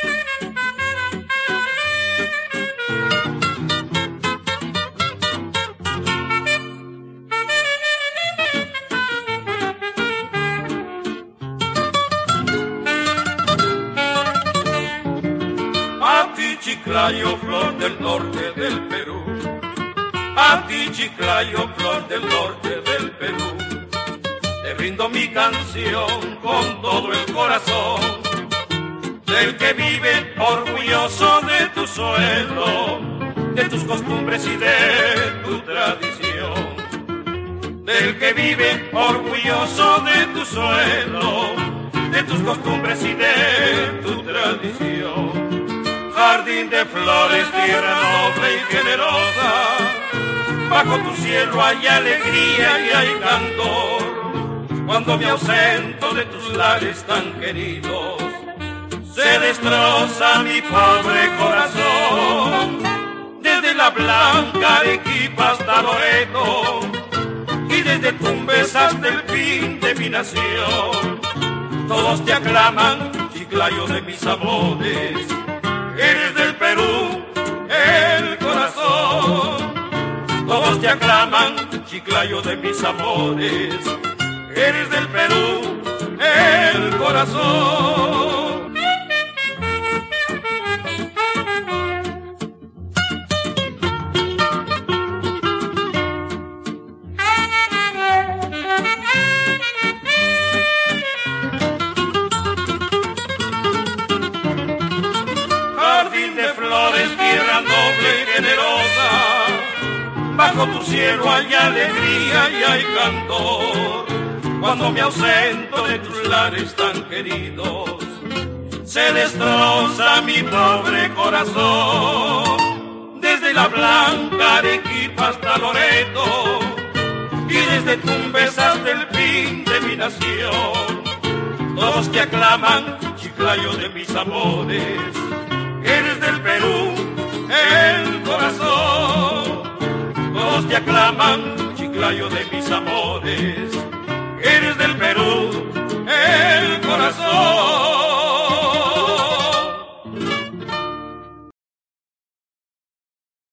Chiclayo, flor del norte del Perú, a ti Chiclayo, flor del norte del Perú, te brindo mi canción con todo el corazón, del que vive orgulloso de tu suelo, de tus costumbres y de tu tradición, del que vive orgulloso de tu suelo, de tus costumbres y de tu tradición. Jardín de flores, tierra noble y generosa, bajo tu cielo hay alegría y hay candor. Cuando me ausento de tus lares tan queridos, se destroza mi pobre corazón. Desde la blanca Arequipa hasta Loreto, y desde Tumbes hasta el fin de mi nación, todos te aclaman, Chiclayo de mis amores. Eres del Perú, el corazón. Todos te aclaman, Chiclayo de mis amores. Eres del Perú, el corazón. Tierra noble y generosa, bajo tu cielo hay alegría y hay cantor. Cuando me ausento de tus lares tan queridos, se destroza mi pobre corazón. Desde la blanca Arequipa hasta Loreto, y desde Tumbes hasta el fin de mi nación, todos te aclaman, Chiclayo de mis amores. Eres del Perú, el corazón. Todos te aclaman, Chiclayo de mis amores. Eres del Perú, el corazón.